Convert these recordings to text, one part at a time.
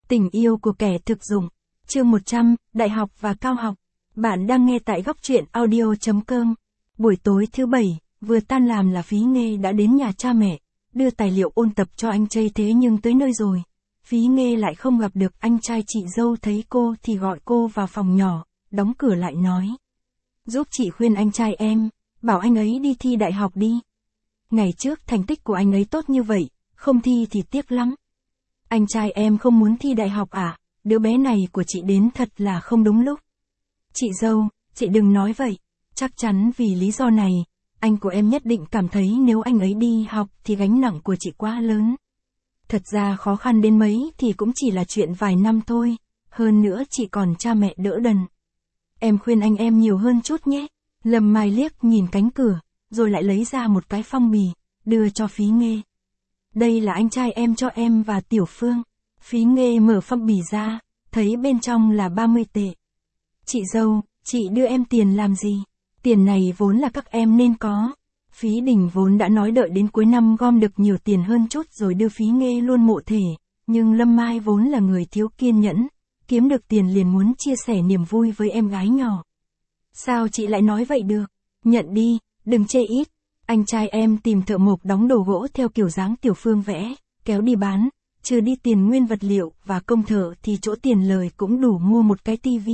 Tình yêu của kẻ thực dụng. Chương 100, Đại học và Cao học. Bạn đang nghe tại góc truyện audio.com. Buổi tối thứ Bảy, vừa tan làm là Phí Nghê đã đến nhà cha mẹ, đưa tài liệu ôn tập cho anh trai, thế nhưng tới nơi rồi. Phí Nghê lại không gặp được anh trai. Chị dâu thấy cô thì gọi cô vào phòng nhỏ, đóng cửa lại nói. Giúp chị khuyên anh trai em, bảo anh ấy đi thi đại học đi. Ngày trước thành tích của anh ấy tốt như vậy, không thi thì tiếc lắm. Anh trai em không muốn thi đại học à? Đứa bé này của chị đến thật là không đúng lúc. Chị dâu, chị đừng nói vậy. Chắc chắn vì lý do này, anh của em nhất định cảm thấy nếu anh ấy đi học thì gánh nặng của chị quá lớn. Thật ra khó khăn đến mấy thì cũng chỉ là chuyện vài năm thôi. Hơn nữa chị còn cha mẹ đỡ đần. Em khuyên anh em nhiều hơn chút nhé. Lâm Mai liếc nhìn cánh cửa, rồi lại lấy ra một cái phong bì, đưa cho Phí Nghê. Đây là anh trai em cho em và Tiểu Phương. Phí Nghê mở phong bì ra, thấy bên trong là 30 tệ. Chị dâu, chị đưa em tiền làm gì? Tiền này vốn là các em nên có. Phí Đình vốn đã nói đợi đến cuối năm gom được nhiều tiền hơn chút rồi đưa Phí Nghê luôn mộ thể. Nhưng Lâm Mai vốn là người thiếu kiên nhẫn, kiếm được tiền liền muốn chia sẻ niềm vui với em gái nhỏ. Sao chị lại nói vậy được? Nhận đi, đừng chê ít. Anh trai em tìm thợ mộc đóng đồ gỗ theo kiểu dáng Tiểu Phương vẽ, kéo đi bán, trừ đi tiền nguyên vật liệu và công thợ thì chỗ tiền lời cũng đủ mua một cái tivi.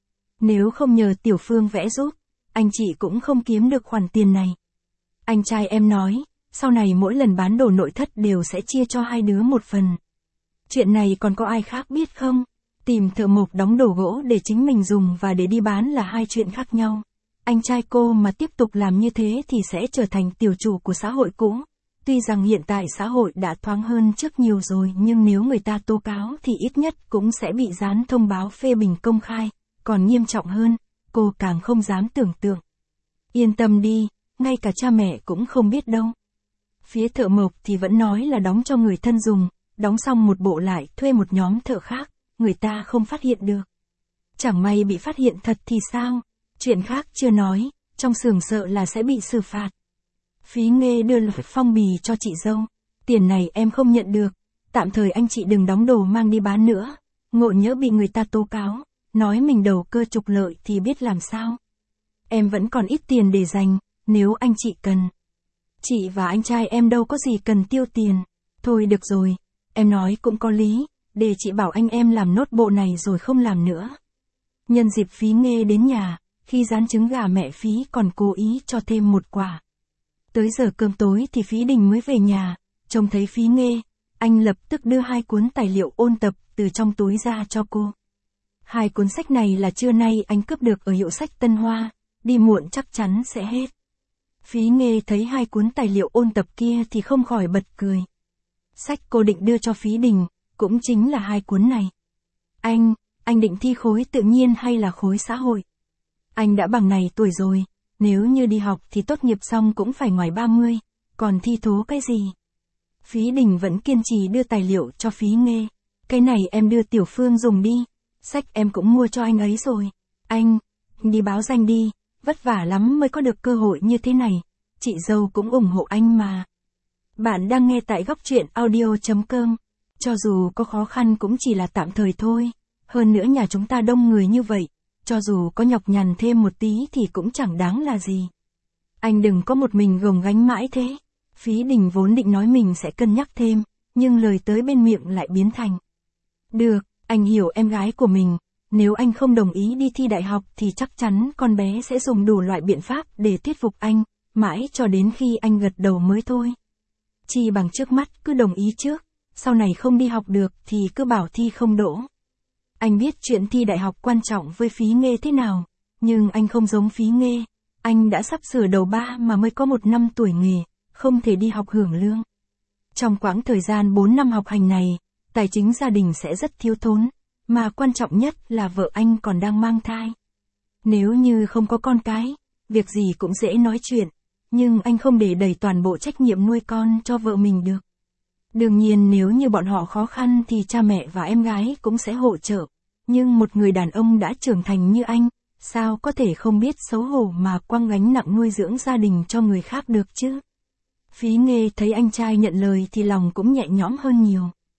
Nếu không nhờ Tiểu Phương vẽ giúp, anh chị cũng không kiếm được khoản tiền này. Anh trai em nói, sau này mỗi lần bán đồ nội thất đều sẽ chia cho hai đứa một phần. Chuyện này còn có ai khác biết không? Tìm thợ mộc đóng đồ gỗ để chính mình dùng và để đi bán là hai chuyện khác nhau. Anh trai cô mà tiếp tục làm như thế thì sẽ trở thành tiểu chủ của xã hội cũ. Tuy rằng hiện tại xã hội đã thoáng hơn trước nhiều rồi, nhưng nếu người ta tố cáo thì ít nhất cũng sẽ bị dán thông báo phê bình công khai. Còn nghiêm trọng hơn, cô càng không dám tưởng tượng. Yên tâm đi, ngay cả cha mẹ cũng không biết đâu. Phía thợ mộc thì vẫn nói là đóng cho người thân dùng, đóng xong một bộ lại thuê một nhóm thợ khác, người ta không phát hiện được. Chẳng may bị phát hiện thật thì sao? Chuyện khác chưa nói, trong xưởng sợ là sẽ bị xử phạt. Phí Nghê đưa lại phong bì cho chị dâu. Tiền này em không nhận được, tạm thời anh chị đừng đóng đồ mang đi bán nữa. Ngộ nhỡ bị người ta tố cáo, nói mình đầu cơ trục lợi thì biết làm sao. Em vẫn còn ít tiền để dành, nếu anh chị cần. Chị và anh trai em đâu có gì cần tiêu tiền. Thôi được rồi, em nói cũng có lý, để chị bảo anh em làm nốt bộ này rồi không làm nữa. Nhân dịp Phí Nghê đến nhà, khi rán trứng gà mẹ Phí còn cố ý cho thêm một quả. Tới giờ cơm tối thì Phí Đình mới về nhà, trông thấy Phí Nghê, anh lập tức đưa hai cuốn tài liệu ôn tập từ trong túi ra cho cô. Hai cuốn sách này là trưa nay anh cướp được ở hiệu sách Tân Hoa, đi muộn chắc chắn sẽ hết. Phí Nghê thấy hai cuốn tài liệu ôn tập kia thì không khỏi bật cười. Sách cô định đưa cho Phí Đình, cũng chính là hai cuốn này. Anh định thi khối tự nhiên hay là khối xã hội? Anh đã bằng này tuổi rồi, nếu như đi học thì tốt nghiệp xong cũng phải ngoài 30, còn thi thố cái gì? Phí Đình vẫn kiên trì đưa tài liệu cho Phí Nghê. Cái này em đưa Tiểu Phương dùng đi, sách em cũng mua cho anh ấy rồi. Anh đi báo danh đi, vất vả lắm mới có được cơ hội như thế này, chị dâu cũng ủng hộ anh mà. Bạn đang nghe tại góc truyện audio.com. Cho dù có khó khăn cũng chỉ là tạm thời thôi, hơn nữa nhà chúng ta đông người như vậy, cho dù có nhọc nhằn thêm một tí thì cũng chẳng đáng là gì. Anh đừng có một mình gồng gánh mãi thế. Phí Đình vốn định nói mình sẽ cân nhắc thêm, nhưng lời tới bên miệng lại biến thành. Được, anh hiểu em gái của mình, nếu anh không đồng ý đi thi đại học thì chắc chắn con bé sẽ dùng đủ loại biện pháp để thuyết phục anh, mãi cho đến khi anh gật đầu mới thôi. Chi bằng trước mắt cứ đồng ý trước, sau này không đi học được thì cứ bảo thi không đỗ. Anh biết chuyện thi đại học quan trọng với Phí Nghê thế nào, nhưng anh không giống Phí Nghê, anh đã sắp sửa đầu 3 mà mới có 1 năm tuổi nghề, không thể đi học hưởng lương. Trong quãng thời gian 4 năm học hành này, tài chính gia đình sẽ rất thiếu thốn, mà quan trọng nhất là vợ anh còn đang mang thai. Nếu như không có con cái, việc gì cũng dễ nói chuyện, nhưng anh không để đẩy toàn bộ trách nhiệm nuôi con cho vợ mình được. Đương nhiên nếu như bọn họ khó khăn thì cha mẹ và em gái cũng sẽ hỗ trợ, nhưng một người đàn ông đã trưởng thành như anh, sao có thể không biết xấu hổ mà quăng gánh nặng nuôi dưỡng gia đình cho người khác được chứ? Phí Nghê thấy anh trai nhận lời thì lòng cũng nhẹ nhõm hơn nhiều.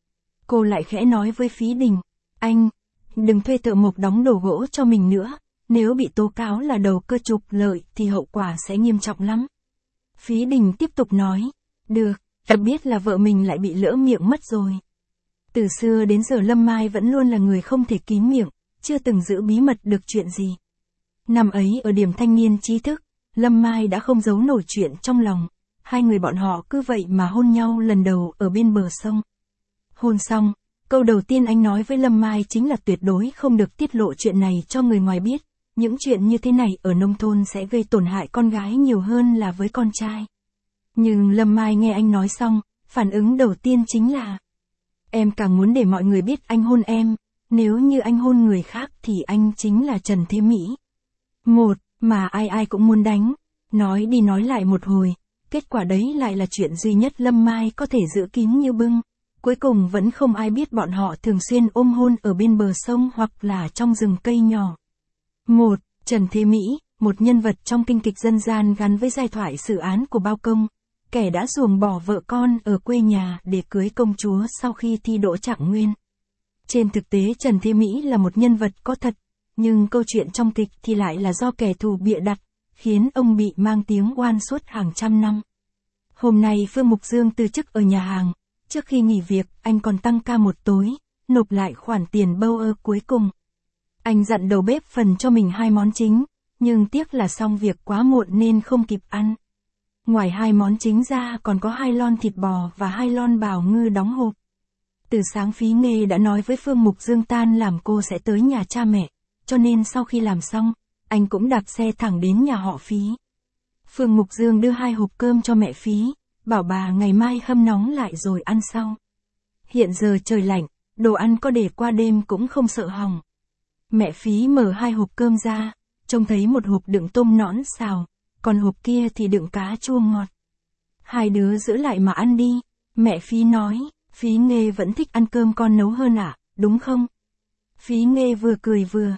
Cô lại khẽ nói với Phí Đình, anh, đừng thuê thợ mộc đóng đồ gỗ cho mình nữa, nếu bị tố cáo là đầu cơ trục lợi thì hậu quả sẽ nghiêm trọng lắm. Phí Đình tiếp tục nói, được, em biết là vợ mình lại bị lỡ miệng mất rồi. Từ xưa đến giờ Lâm Mai vẫn luôn là người không thể kín miệng, chưa từng giữ bí mật được chuyện gì. Năm ấy ở điểm thanh niên trí thức, Lâm Mai đã không giấu nổi chuyện trong lòng, hai người bọn họ cứ vậy mà hôn nhau lần đầu ở bên bờ sông. Hôn xong, câu đầu tiên anh nói với Lâm Mai chính là tuyệt đối không được tiết lộ chuyện này cho người ngoài biết, những chuyện như thế này ở nông thôn sẽ gây tổn hại con gái nhiều hơn là với con trai. Nhưng Lâm Mai nghe anh nói xong, phản ứng đầu tiên chính là, em càng muốn để mọi người biết anh hôn em, nếu như anh hôn người khác thì anh chính là Trần Thế Mỹ. Một, mà ai ai cũng muốn đánh, nói đi nói lại một hồi, kết quả đấy lại là chuyện duy nhất Lâm Mai có thể giữ kín như bưng. Cuối cùng vẫn không ai biết bọn họ thường xuyên ôm hôn ở bên bờ sông hoặc là trong rừng cây nhỏ. Một, Trần Thế Mỹ, một nhân vật trong kinh kịch dân gian gắn với giai thoại sử án của Bao Công, kẻ đã ruồng bỏ vợ con ở quê nhà để cưới công chúa sau khi thi đỗ Trạng Nguyên. Trên thực tế Trần Thế Mỹ là một nhân vật có thật, nhưng câu chuyện trong kịch thì lại là do kẻ thù bịa đặt, khiến ông bị mang tiếng oan suốt hàng trăm năm. Hôm nay Phương Mục Dương từ chức ở nhà hàng, trước khi nghỉ việc anh còn tăng ca một tối, nộp lại khoản tiền bonus cuối cùng. Anh dặn đầu bếp phần cho mình 2 món chính, nhưng tiếc là xong việc quá muộn nên không kịp ăn. Ngoài 2 món chính ra còn có 2 lon thịt bò và 2 lon bào ngư đóng hộp. Từ sáng Phí Nghê đã nói với Phương Mục Dương tan làm cô sẽ tới nhà cha mẹ, cho nên sau khi làm xong, anh cũng đạp xe thẳng đến nhà họ Phí. Phương Mục Dương đưa 2 hộp cơm cho mẹ Phí, bảo bà ngày mai hâm nóng lại rồi ăn sau. Hiện giờ trời lạnh, đồ ăn có để qua đêm cũng không sợ hỏng. Mẹ Phí mở 2 hộp cơm ra, trông thấy một hộp đựng tôm nõn xào, còn hộp kia thì đựng cá chua ngọt. Hai đứa giữ lại mà ăn đi, mẹ Phí nói, Phí Nghê vẫn thích ăn cơm con nấu hơn à, đúng không? Phí Nghê vừa cười vừa,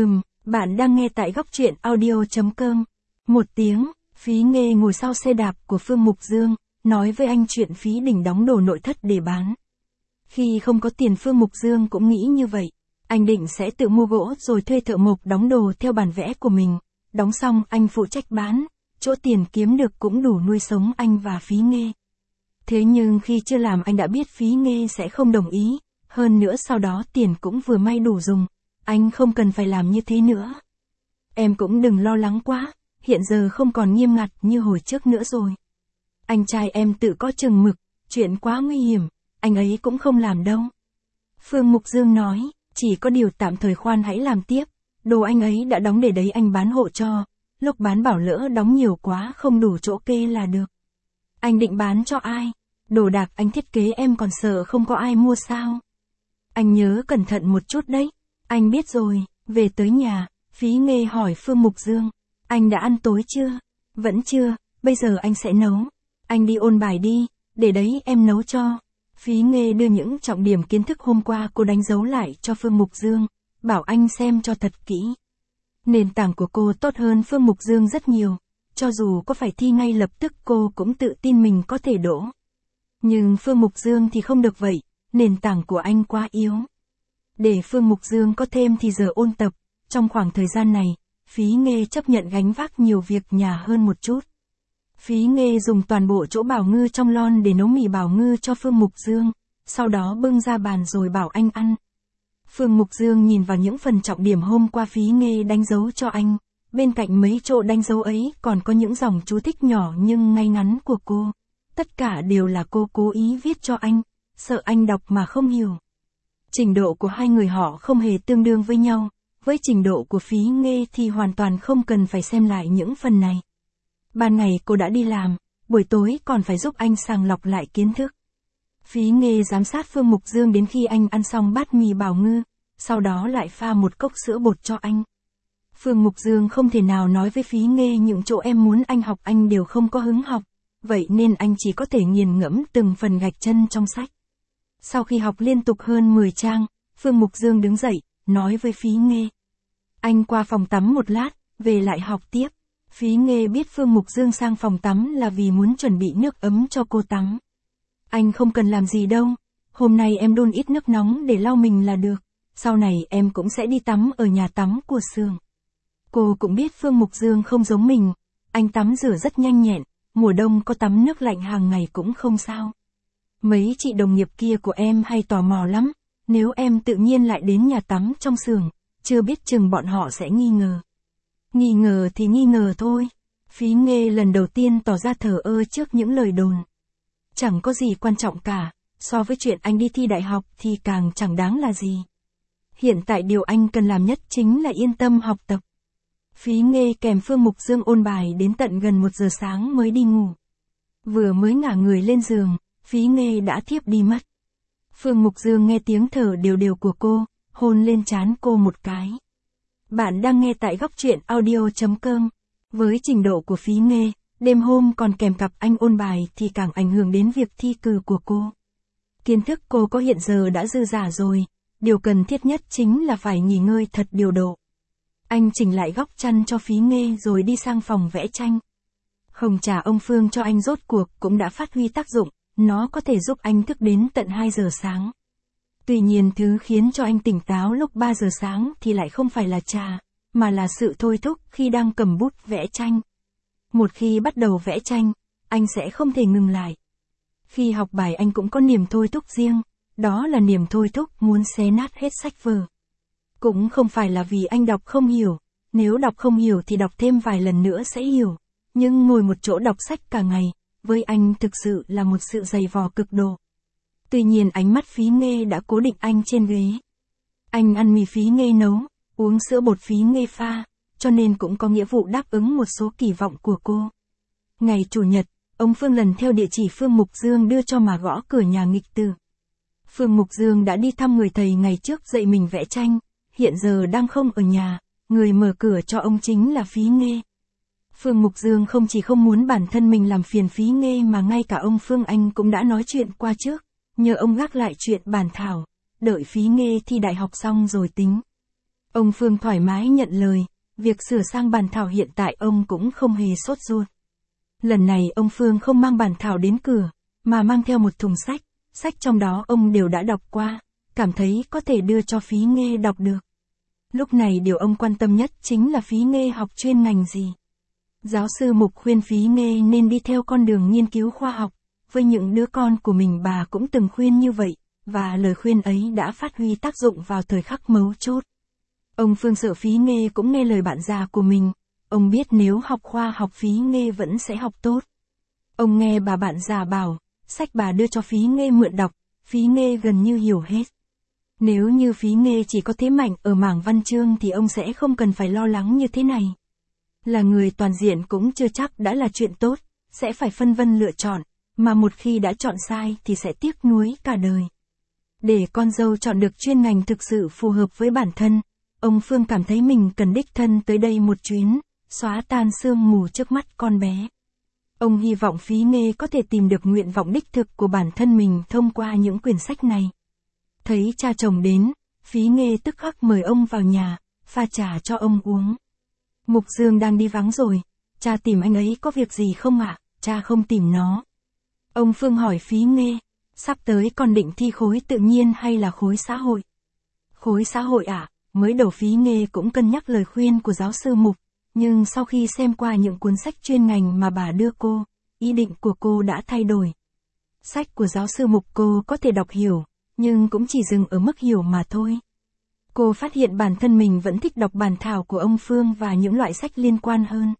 bạn đang nghe tại góc truyện audio.com. Một tiếng, Phí Nghê ngồi sau xe đạp của Phương Mục Dương, nói với anh chuyện Phí Đình đóng đồ nội thất để bán. Khi không có tiền Phương Mục Dương cũng nghĩ như vậy, anh định sẽ tự mua gỗ rồi thuê thợ mộc đóng đồ theo bản vẽ của mình, đóng xong anh phụ trách bán, chỗ tiền kiếm được cũng đủ nuôi sống anh và Phí Nghê. Thế nhưng khi chưa làm anh đã biết Phí Nghê sẽ không đồng ý, hơn nữa sau đó tiền cũng vừa may đủ dùng, anh không cần phải làm như thế nữa. Em cũng đừng lo lắng quá, hiện giờ không còn nghiêm ngặt như hồi trước nữa rồi. Anh trai em tự có chừng mực, chuyện quá nguy hiểm, anh ấy cũng không làm đâu. Phương Mục Dương nói, chỉ có điều tạm thời khoan hãy làm tiếp, đồ anh ấy đã đóng để đấy anh bán hộ cho, lúc bán bảo lỡ đóng nhiều quá không đủ chỗ kê là được. Anh định bán cho ai? Đồ đạc anh thiết kế em còn sợ không có ai mua sao? Anh nhớ cẩn thận một chút đấy. Anh biết rồi, về tới nhà, Phí Nghê hỏi Phương Mục Dương, anh đã ăn tối chưa? Vẫn chưa, bây giờ anh sẽ nấu. Anh đi ôn bài đi, để đấy em nấu cho. Phí Nghê đưa những trọng điểm kiến thức hôm qua cô đánh dấu lại cho Phương Mục Dương, bảo anh xem cho thật kỹ. Nền tảng của cô tốt hơn Phương Mục Dương rất nhiều, cho dù có phải thi ngay lập tức cô cũng tự tin mình có thể đỗ. Nhưng Phương Mục Dương thì không được vậy, nền tảng của anh quá yếu. Để Phương Mục Dương có thêm thì giờ ôn tập, trong khoảng thời gian này, Phí Nghê chấp nhận gánh vác nhiều việc nhà hơn một chút. Phí Nghê dùng toàn bộ chỗ bào ngư trong lon để nấu mì bào ngư cho Phương Mục Dương, sau đó bưng ra bàn rồi bảo anh ăn. Phương Mục Dương nhìn vào những phần trọng điểm hôm qua Phí Nghê đánh dấu cho anh, bên cạnh mấy chỗ đánh dấu ấy còn có những dòng chú thích nhỏ nhưng ngay ngắn của cô. Tất cả đều là cô cố ý viết cho anh, sợ anh đọc mà không hiểu. Trình độ của hai người họ không hề tương đương với nhau, với trình độ của Phí Nghê thì hoàn toàn không cần phải xem lại những phần này. Ban ngày cô đã đi làm, buổi tối còn phải giúp anh sàng lọc lại kiến thức. Phí Nghê giám sát Phương Mục Dương đến khi anh ăn xong bát mì bào ngư, sau đó lại pha một cốc sữa bột cho anh. Phương Mục Dương không thể nào nói với Phí Nghê những chỗ em muốn anh học anh đều không có hứng học, vậy nên anh chỉ có thể nghiền ngẫm từng phần gạch chân trong sách. Sau khi học liên tục hơn 10 trang, Phương Mục Dương đứng dậy, nói với Phí Nghê. Anh qua phòng tắm một lát, về lại học tiếp. Phí Nghê biết Phương Mục Dương sang phòng tắm là vì muốn chuẩn bị nước ấm cho cô tắm. Anh không cần làm gì đâu, hôm nay em đun ít nước nóng để lau mình là được, sau này em cũng sẽ đi tắm ở nhà tắm của Sương. Cô cũng biết Phương Mục Dương không giống mình, anh tắm rửa rất nhanh nhẹn, mùa đông có tắm nước lạnh hàng ngày cũng không sao. Mấy chị đồng nghiệp kia của em hay tò mò lắm, nếu em tự nhiên lại đến nhà tắm trong xưởng, chưa biết chừng bọn họ sẽ nghi ngờ. Nghi ngờ thì nghi ngờ thôi. Phí Nghê lần đầu tiên tỏ ra thờ ơ trước những lời đồn. Chẳng có gì quan trọng cả, so với chuyện anh đi thi đại học thì càng chẳng đáng là gì. Hiện tại điều anh cần làm nhất chính là yên tâm học tập. Phí Nghê kèm Phương Mục Dương ôn bài đến tận gần 1 giờ sáng mới đi ngủ. Vừa mới ngả người lên giường, Phí Nghê đã thiếp đi mất. Phương Mục Dương nghe tiếng thở đều đều của cô, hôn lên trán cô một cái. Bạn đang nghe tại góc truyện audio.com. Với trình độ của Phí Nghê, đêm hôm còn kèm cặp anh ôn bài thì càng ảnh hưởng đến việc thi cử của cô. Kiến thức cô có hiện giờ đã dư dả rồi, điều cần thiết nhất chính là phải nghỉ ngơi thật điều độ. Anh chỉnh lại góc chăn cho Phí Nghê rồi đi sang phòng vẽ tranh. Hồng trà ông Phương cho anh rốt cuộc cũng đã phát huy tác dụng, nó có thể giúp anh thức đến tận 2 giờ sáng. Tuy nhiên thứ khiến cho anh tỉnh táo lúc 3 giờ sáng thì lại không phải là trà, mà là sự thôi thúc khi đang cầm bút vẽ tranh. Một khi bắt đầu vẽ tranh, anh sẽ không thể ngừng lại. Khi học bài anh cũng có niềm thôi thúc riêng, đó là niềm thôi thúc muốn xé nát hết sách vở. Cũng không phải là vì anh đọc không hiểu, nếu đọc không hiểu thì đọc thêm vài lần nữa sẽ hiểu. Nhưng ngồi một chỗ đọc sách cả ngày, với anh thực sự là một sự dày vò cực độ. Tuy nhiên ánh mắt Phí Nghê đã cố định anh trên ghế. Anh ăn mì Phí Nghê nấu, uống sữa bột Phí Nghê pha, cho nên cũng có nghĩa vụ đáp ứng một số kỳ vọng của cô. Ngày Chủ nhật, ông Phương lần theo địa chỉ Phương Mục Dương đưa cho mà gõ cửa nhà nghịch tử. Phương Mục Dương đã đi thăm người thầy ngày trước dạy mình vẽ tranh, hiện giờ đang không ở nhà, người mở cửa cho ông chính là Phí Nghê. Phương Mục Dương không chỉ không muốn bản thân mình làm phiền Phí Nghê mà ngay cả ông Phương Anh cũng đã nói chuyện qua trước, nhờ ông gác lại chuyện bàn thảo, đợi Phí Nghê thi đại học xong rồi tính. Ông Phương thoải mái nhận lời, việc sửa sang bàn thảo hiện tại ông cũng không hề sốt ruột. Lần này ông Phương không mang bàn thảo đến cửa, mà mang theo một thùng sách, sách trong đó ông đều đã đọc qua, cảm thấy có thể đưa cho Phí Nghê đọc được. Lúc này điều ông quan tâm nhất chính là Phí Nghê học chuyên ngành gì. Giáo sư Mục khuyên Phí Nghê nên đi theo con đường nghiên cứu khoa học, với những đứa con của mình bà cũng từng khuyên như vậy, và lời khuyên ấy đã phát huy tác dụng vào thời khắc mấu chốt. Ông Phương sợ Phí Nghê cũng nghe lời bạn già của mình, ông biết nếu học khoa học Phí Nghê vẫn sẽ học tốt. Ông nghe bà bạn già bảo, sách bà đưa cho Phí Nghê mượn đọc, Phí Nghê gần như hiểu hết. Nếu như Phí Nghê chỉ có thế mạnh ở mảng văn chương thì ông sẽ không cần phải lo lắng như thế này. Là người toàn diện cũng chưa chắc đã là chuyện tốt, sẽ phải phân vân lựa chọn, mà một khi đã chọn sai thì sẽ tiếc nuối cả đời. Để con dâu chọn được chuyên ngành thực sự phù hợp với bản thân, ông Phương cảm thấy mình cần đích thân tới đây một chuyến, xóa tan sương mù trước mắt con bé. Ông hy vọng Phí Nghê có thể tìm được nguyện vọng đích thực của bản thân mình thông qua những quyển sách này. Thấy cha chồng đến, Phí Nghê tức khắc mời ông vào nhà, pha trà cho ông uống. Mục Dương đang đi vắng rồi, cha tìm anh ấy có việc gì không ạ? Cha không tìm nó. Ông Phương hỏi Phí Nghê, sắp tới con định thi khối tự nhiên hay là khối xã hội? Khối xã hội ạ, mới đầu Phí Nghê cũng cân nhắc lời khuyên của giáo sư Mục, nhưng sau khi xem qua những cuốn sách chuyên ngành mà bà đưa cô, ý định của cô đã thay đổi. Sách của giáo sư Mục cô có thể đọc hiểu, nhưng cũng chỉ dừng ở mức hiểu mà thôi. Cô phát hiện bản thân mình vẫn thích đọc bản thảo của ông Phương và những loại sách liên quan hơn.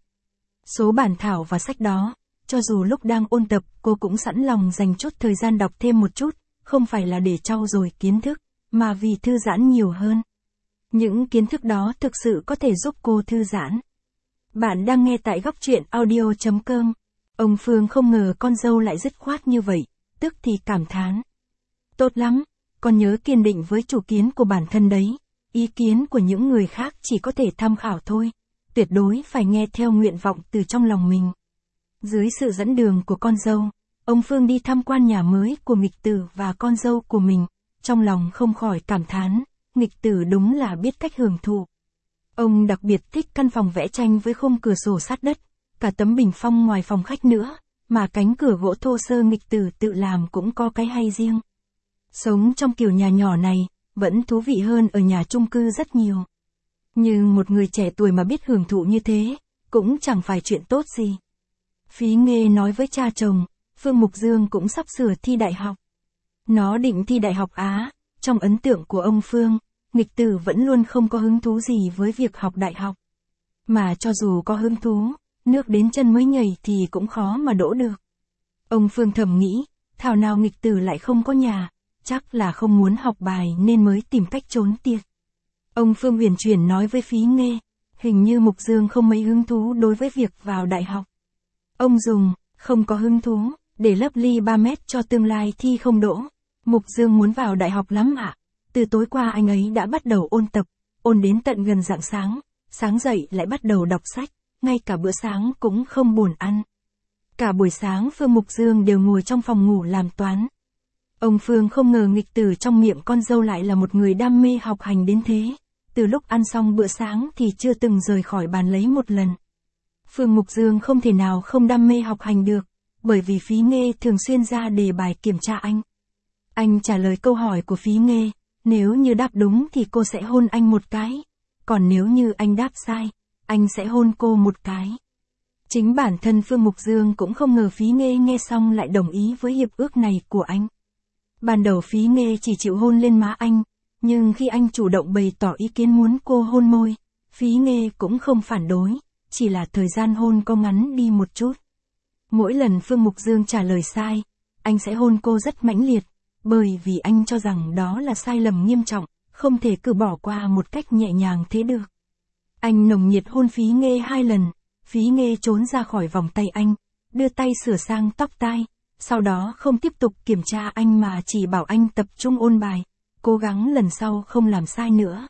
Số bản thảo và sách đó, cho dù lúc đang ôn tập cô cũng sẵn lòng dành chút thời gian đọc thêm một chút, không phải là để trau dồi kiến thức, mà vì thư giãn nhiều hơn. Những kiến thức đó thực sự có thể giúp cô thư giãn. Bạn đang nghe tại góc truyện audio.com. Ông Phương không ngờ con dâu lại dứt khoát như vậy, tức thì cảm thán. Tốt lắm, con nhớ kiên định với chủ kiến của bản thân đấy, ý kiến của những người khác chỉ có thể tham khảo thôi, tuyệt đối phải nghe theo nguyện vọng từ trong lòng mình. Dưới sự dẫn đường của con dâu, ông Phương đi tham quan nhà mới của nghịch tử và con dâu của mình, trong lòng không khỏi cảm thán, nghịch tử đúng là biết cách hưởng thụ. Ông đặc biệt thích căn phòng vẽ tranh với khung cửa sổ sát đất, cả tấm bình phong ngoài phòng khách nữa, mà cánh cửa gỗ thô sơ nghịch tử tự làm cũng có cái hay riêng. Sống trong kiểu nhà nhỏ này, vẫn thú vị hơn ở nhà chung cư rất nhiều. Nhưng một người trẻ tuổi mà biết hưởng thụ như thế, cũng chẳng phải chuyện tốt gì. Phí Nghê nói với cha chồng, Phương Mục Dương cũng sắp sửa thi đại học. Nó định thi đại học Á, trong ấn tượng của ông Phương, nghịch tử vẫn luôn không có hứng thú gì với việc học đại học. Mà cho dù có hứng thú, nước đến chân mới nhảy thì cũng khó mà đỗ được. Ông Phương thầm nghĩ, thảo nào nghịch tử lại không có nhà, chắc là không muốn học bài nên mới tìm cách trốn tiệt. Ông Phương huyền chuyển nói với Phí Nghê, hình như Mục Dương không mấy hứng thú đối với việc vào đại học. Ông dùng, không có hứng thú, để lấp ly 3 mét cho tương lai thi không đỗ. Mục Dương muốn vào đại học lắm ạ. Từ tối qua anh ấy đã bắt đầu ôn tập, ôn đến tận gần rạng sáng dậy lại bắt đầu đọc sách, ngay cả bữa sáng cũng không buồn ăn. Cả buổi sáng Phương Mục Dương đều ngồi trong phòng ngủ làm toán. Ông Phương không ngờ nghịch tử trong miệng con dâu lại là một người đam mê học hành đến thế. Từ lúc ăn xong bữa sáng thì chưa từng rời khỏi bàn lấy một lần. Phương Mục Dương không thể nào không đam mê học hành được, bởi vì Phí Nghê thường xuyên ra đề bài kiểm tra anh. Anh trả lời câu hỏi của Phí Nghê, nếu như đáp đúng thì cô sẽ hôn anh một cái, còn nếu như anh đáp sai, anh sẽ hôn cô một cái. Chính bản thân Phương Mục Dương cũng không ngờ Phí Nghê nghe xong lại đồng ý với hiệp ước này của anh. Ban đầu Phí Nghê chỉ chịu hôn lên má anh, nhưng khi anh chủ động bày tỏ ý kiến muốn cô hôn môi, Phí Nghê cũng không phản đối, chỉ là thời gian hôn có ngắn đi một chút. Mỗi lần Phương Mục Dương trả lời sai, anh sẽ hôn cô rất mãnh liệt, bởi vì anh cho rằng đó là sai lầm nghiêm trọng, không thể cứ bỏ qua một cách nhẹ nhàng thế được. Anh nồng nhiệt hôn Phí Nghê 2 lần, Phí Nghê trốn ra khỏi vòng tay anh, đưa tay sửa sang tóc tai, sau đó không tiếp tục kiểm tra anh mà chỉ bảo anh tập trung ôn bài, cố gắng lần sau không làm sai nữa.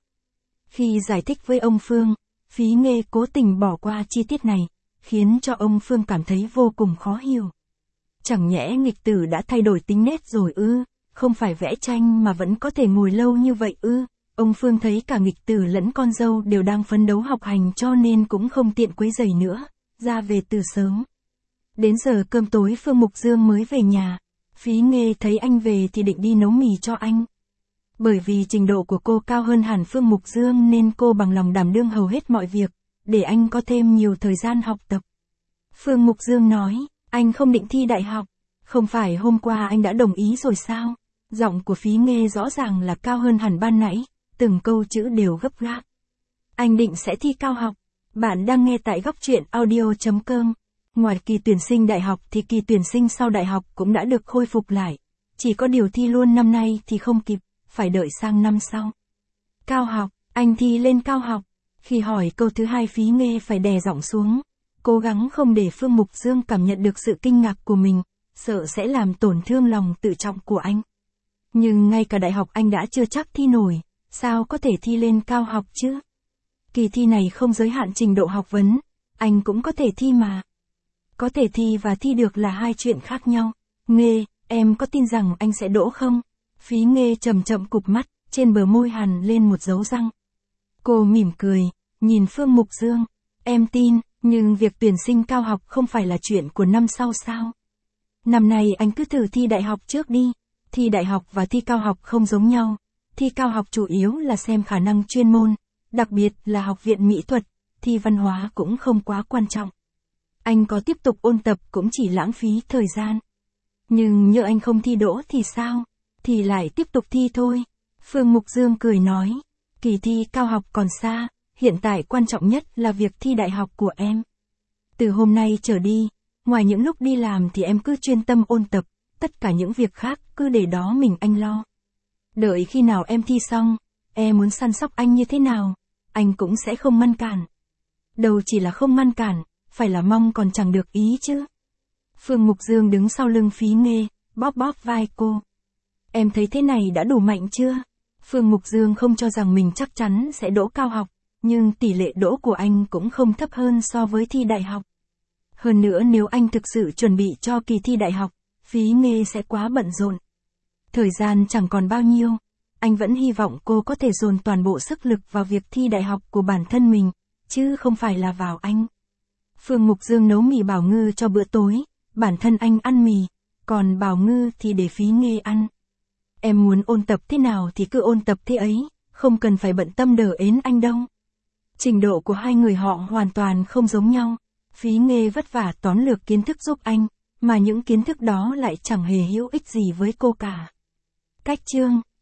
Khi giải thích với ông Phương, Phí Nghê cố tình bỏ qua chi tiết này, khiến cho ông Phương cảm thấy vô cùng khó hiểu. Chẳng nhẽ nghịch tử đã thay đổi tính nết rồi ư, không phải vẽ tranh mà vẫn có thể ngồi lâu như vậy ư. Ông Phương thấy cả nghịch tử lẫn con dâu đều đang phấn đấu học hành cho nên cũng không tiện quấy rầy nữa, ra về từ sớm. Đến giờ cơm tối Phương Mục Dương mới về nhà, Phí Nghê thấy anh về thì định đi nấu mì cho anh. Bởi vì trình độ của cô cao hơn hẳn Phương Mục Dương nên cô bằng lòng đảm đương hầu hết mọi việc, để anh có thêm nhiều thời gian học tập. Phương Mục Dương nói, anh không định thi đại học, không phải hôm qua anh đã đồng ý rồi sao? Giọng của Phí Nghê rõ ràng là cao hơn hẳn ban nãy, từng câu chữ đều gấp gáp. Anh định sẽ thi cao học. Bạn đang nghe tại góc truyện audio.com. Ngoài kỳ tuyển sinh đại học thì kỳ tuyển sinh sau đại học cũng đã được khôi phục lại. Chỉ có điều thi luôn năm nay thì không kịp, phải đợi sang năm sau. Cao học, anh thi lên cao học. Khi hỏi câu thứ hai Phí Nghê phải đè giọng xuống, cố gắng không để Phương Mục Dương cảm nhận được sự kinh ngạc của mình, sợ sẽ làm tổn thương lòng tự trọng của anh. Nhưng ngay cả đại học anh đã chưa chắc thi nổi, sao có thể thi lên cao học chứ? Kỳ thi này không giới hạn trình độ học vấn, anh cũng có thể thi mà. Có thể thi và thi được là hai chuyện khác nhau. Nghê, em có tin rằng anh sẽ đỗ không? Phí Nghê chậm chậm cụp mắt, trên bờ môi hằn lên một dấu răng. Cô mỉm cười, nhìn Phương Mục Dương, em tin, nhưng việc tuyển sinh cao học không phải là chuyện của năm sau sao? Năm nay anh cứ thử thi đại học trước đi. Thi đại học và thi cao học không giống nhau. Thi cao học chủ yếu là xem khả năng chuyên môn, đặc biệt là học viện mỹ thuật, thi văn hóa cũng không quá quan trọng. Anh có tiếp tục ôn tập cũng chỉ lãng phí thời gian. Nhưng nhỡ anh không thi đỗ thì sao? Thì lại tiếp tục thi thôi. Phương Mục Dương cười nói, kỳ thi cao học còn xa, hiện tại quan trọng nhất là việc thi đại học của em. Từ hôm nay trở đi, ngoài những lúc đi làm thì em cứ chuyên tâm ôn tập, tất cả những việc khác cứ để đó mình anh lo. Đợi khi nào em thi xong, em muốn săn sóc anh như thế nào, anh cũng sẽ không ngăn cản. Đâu chỉ là không ngăn cản, phải là mong còn chẳng được ý chứ. Phương Mục Dương đứng sau lưng Phí Nghê, bóp bóp vai cô. Em thấy thế này đã đủ mạnh chưa? Phương Mục Dương không cho rằng mình chắc chắn sẽ đỗ cao học, nhưng tỷ lệ đỗ của anh cũng không thấp hơn so với thi đại học. Hơn nữa nếu anh thực sự chuẩn bị cho kỳ thi đại học, Phí Nghê sẽ quá bận rộn. Thời gian chẳng còn bao nhiêu, anh vẫn hy vọng cô có thể dồn toàn bộ sức lực vào việc thi đại học của bản thân mình, chứ không phải là vào anh. Phương Mục Dương nấu mì Bảo Ngư cho bữa tối, bản thân anh ăn mì, còn Bảo Ngư thì để Phí Nghê ăn. Em muốn ôn tập thế nào thì cứ ôn tập thế ấy, không cần phải bận tâm đờ ến anh đâu. Trình độ của hai người họ hoàn toàn không giống nhau. Phí Nghê vất vả tóm lược kiến thức giúp anh, mà những kiến thức đó lại chẳng hề hữu ích gì với cô cả. Cách chương